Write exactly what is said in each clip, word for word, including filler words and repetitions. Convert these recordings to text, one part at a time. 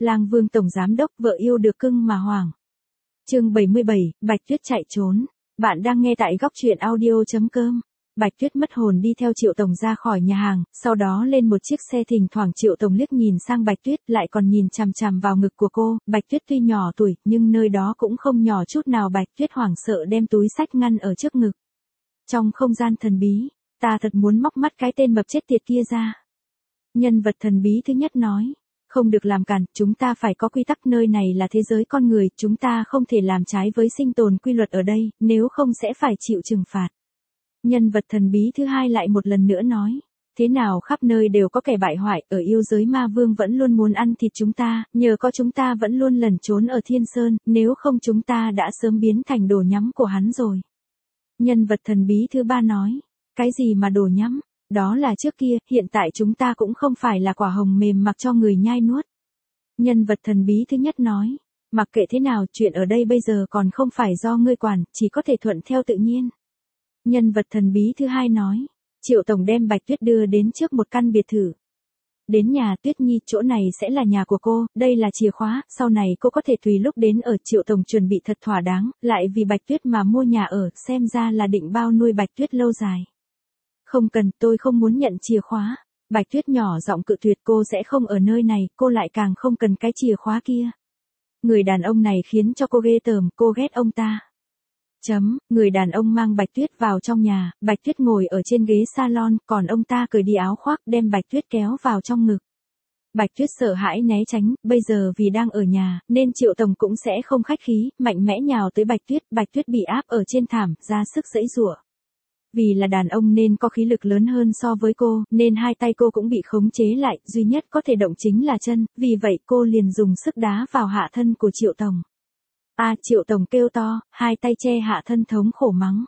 Lang Vương tổng giám đốc vợ yêu được cưng mà hoảng. Chương bảy mươi bảy, Bạch Tuyết chạy trốn. Bạn đang nghe tại góc truyện audio chấm com. Bạch Tuyết mất hồn đi theo Triệu tổng ra khỏi nhà hàng, sau đó lên một chiếc xe, thỉnh thoảng Triệu tổng liếc nhìn sang Bạch Tuyết, lại còn nhìn chằm chằm vào ngực của cô. Bạch Tuyết tuy nhỏ tuổi, nhưng nơi đó cũng không nhỏ chút nào. Bạch Tuyết hoảng sợ đem túi xách ngăn ở trước ngực. Trong không gian thần bí, ta thật muốn móc mắt cái tên mập chết tiệt kia ra. Nhân vật thần bí thứ nhất nói, không được làm cản, chúng ta phải có quy tắc, nơi này là thế giới con người, chúng ta không thể làm trái với sinh tồn quy luật ở đây, nếu không sẽ phải chịu trừng phạt. Nhân vật thần bí thứ hai lại một lần nữa nói, thế nào khắp nơi đều có kẻ bại hoại, ở yêu giới ma vương vẫn luôn muốn ăn thịt chúng ta, nhờ có chúng ta vẫn luôn lẩn trốn ở Thiên Sơn, nếu không chúng ta đã sớm biến thành đồ nhắm của hắn rồi. Nhân vật thần bí thứ ba nói, cái gì mà đồ nhắm? Đó là trước kia, hiện tại chúng ta cũng không phải là quả hồng mềm mặc cho người nhai nuốt. Nhân vật thần bí thứ nhất nói, mặc kệ thế nào, chuyện ở đây bây giờ còn không phải do ngươi quản, chỉ có thể thuận theo tự nhiên. Nhân vật thần bí thứ hai nói, Triệu tổng đem Bạch Tuyết đưa đến trước một căn biệt thự. Đến nhà, Tuyết Nhi, chỗ này sẽ là nhà của cô, đây là chìa khóa, sau này cô có thể tùy lúc đến ở. Triệu tổng chuẩn bị thật thỏa đáng, lại vì Bạch Tuyết mà mua nhà ở, xem ra là định bao nuôi Bạch Tuyết lâu dài. Không cần, tôi không muốn nhận chìa khóa. Bạch Tuyết nhỏ giọng cự tuyệt, cô sẽ không ở nơi này, cô lại càng không cần cái chìa khóa kia. Người đàn ông này khiến cho cô ghê tởm, cô ghét ông ta. Chấm, người đàn ông mang Bạch Tuyết vào trong nhà, Bạch Tuyết ngồi ở trên ghế salon, còn ông ta cởi đi áo khoác đem Bạch Tuyết kéo vào trong ngực. Bạch Tuyết sợ hãi né tránh, bây giờ vì đang ở nhà, nên Triệu tổng cũng sẽ không khách khí, mạnh mẽ nhào tới Bạch Tuyết, Bạch Tuyết bị áp ở trên thảm, ra sức giãy giụa. Vì là đàn ông nên có khí lực lớn hơn so với cô, nên hai tay cô cũng bị khống chế lại, duy nhất có thể động chính là chân, vì vậy cô liền dùng sức đá vào hạ thân của Triệu tổng. A à, Triệu tổng kêu to, hai tay che hạ thân thống khổ mắng.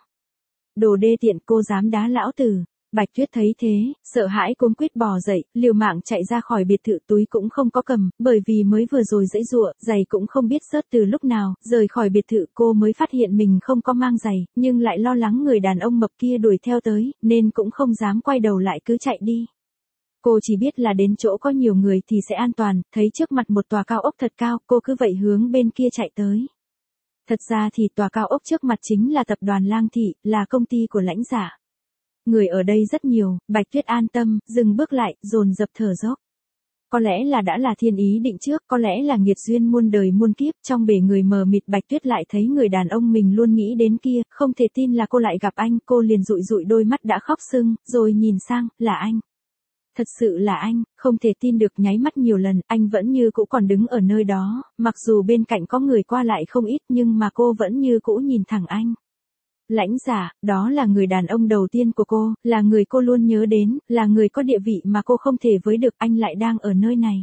Đồ đê tiện, cô dám đá lão tử. Bạch Tuyết thấy thế, sợ hãi cuống quýt bò dậy, liều mạng chạy ra khỏi biệt thự, túi cũng không có cầm, bởi vì mới vừa rồi giãy giụa, giày cũng không biết xớt từ lúc nào, rời khỏi biệt thự cô mới phát hiện mình không có mang giày, nhưng lại lo lắng người đàn ông mập kia đuổi theo tới, nên cũng không dám quay đầu lại cứ chạy đi. Cô chỉ biết là đến chỗ có nhiều người thì sẽ an toàn, thấy trước mặt một tòa cao ốc thật cao, cô cứ vậy hướng bên kia chạy tới. Thật ra thì tòa cao ốc trước mặt chính là tập đoàn Lang Thị, là công ty của Lãnh Giả. Người ở đây rất nhiều, Bạch Tuyết an tâm, dừng bước lại, dồn dập thở dốc. Có lẽ là đã là thiên ý định trước, có lẽ là nghiệt duyên muôn đời muôn kiếp, trong bể người mờ mịt Bạch Tuyết lại thấy người đàn ông mình luôn nghĩ đến kia, không thể tin là cô lại gặp anh, cô liền dụi dụi đôi mắt đã khóc sưng, rồi nhìn sang, là anh. Thật sự là anh, không thể tin được, nháy mắt nhiều lần, anh vẫn như cũ còn đứng ở nơi đó, mặc dù bên cạnh có người qua lại không ít nhưng mà cô vẫn như cũ nhìn thẳng anh. Lãnh Giả, đó là người đàn ông đầu tiên của cô, là người cô luôn nhớ đến, là người có địa vị mà cô không thể với được, anh lại đang ở nơi này.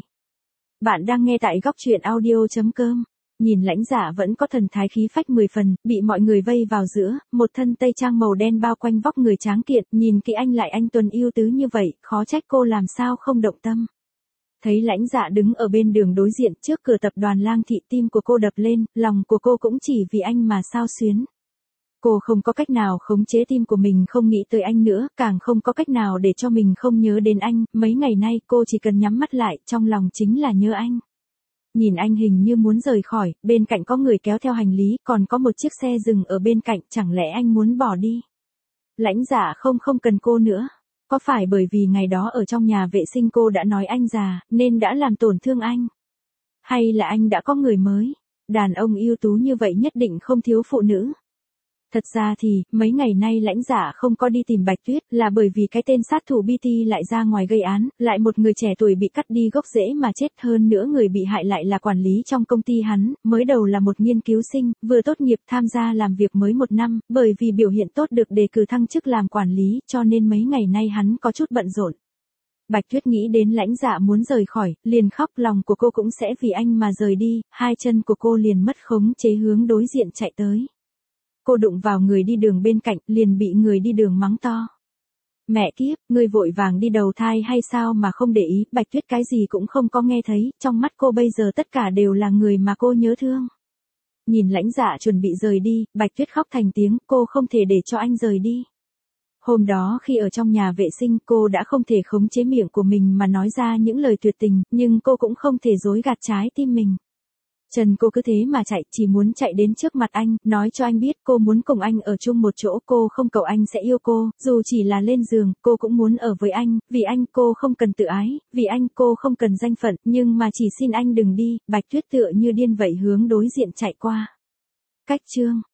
Bạn đang nghe tại góc truyện audio chấm com. Nhìn Lãnh Giả vẫn có thần thái khí phách mười phần, bị mọi người vây vào giữa, một thân tây trang màu đen bao quanh vóc người tráng kiện, nhìn kỹ anh lại anh tuấn yêu tứ như vậy, khó trách cô làm sao không động tâm. Thấy Lãnh Dạ đứng ở bên đường đối diện trước cửa tập đoàn Lang Thị, tim của cô đập lên, lòng của cô cũng chỉ vì anh mà xao xuyến. Cô không có cách nào khống chế tim của mình không nghĩ tới anh nữa, càng không có cách nào để cho mình không nhớ đến anh, mấy ngày nay cô chỉ cần nhắm mắt lại, trong lòng chính là nhớ anh. Nhìn anh hình như muốn rời khỏi, bên cạnh có người kéo theo hành lý, còn có một chiếc xe dừng ở bên cạnh, chẳng lẽ anh muốn bỏ đi? Lãnh Giả không không cần cô nữa. Có phải bởi vì ngày đó ở trong nhà vệ sinh cô đã nói anh già, nên đã làm tổn thương anh? Hay là anh đã có người mới? Đàn ông ưu tú như vậy nhất định không thiếu phụ nữ. Thật ra thì, mấy ngày nay Lãnh Giả không có đi tìm Bạch Tuyết, là bởi vì cái tên sát thủ bê tê lại ra ngoài gây án, lại một người trẻ tuổi bị cắt đi gốc rễ mà chết, hơn nữa người bị hại lại là quản lý trong công ty hắn, mới đầu là một nghiên cứu sinh, vừa tốt nghiệp tham gia làm việc mới một năm, bởi vì biểu hiện tốt được đề cử thăng chức làm quản lý, cho nên mấy ngày nay hắn có chút bận rộn. Bạch Tuyết nghĩ đến Lãnh Dạ muốn rời khỏi, liền khóc, lòng của cô cũng sẽ vì anh mà rời đi, hai chân của cô liền mất khống chế hướng đối diện chạy tới. Cô đụng vào người đi đường bên cạnh, liền bị người đi đường mắng to. Mẹ kiếp, ngươi vội vàng đi đầu thai hay sao mà không để ý, Bạch Tuyết cái gì cũng không có nghe thấy, trong mắt cô bây giờ tất cả đều là người mà cô nhớ thương. Nhìn Lãnh Dạ chuẩn bị rời đi, Bạch Tuyết khóc thành tiếng, cô không thể để cho anh rời đi. Hôm đó khi ở trong nhà vệ sinh cô đã không thể khống chế miệng của mình mà nói ra những lời tuyệt tình, nhưng cô cũng không thể dối gạt trái tim mình. Chân cô cứ thế mà chạy, chỉ muốn chạy đến trước mặt anh, nói cho anh biết cô muốn cùng anh ở chung một chỗ, cô không cầu anh sẽ yêu cô, dù chỉ là lên giường, cô cũng muốn ở với anh, vì anh cô không cần tự ái, vì anh cô không cần danh phận, nhưng mà chỉ xin anh đừng đi. Bạch Tuyết tựa như điên vậy hướng đối diện chạy qua. Cách chương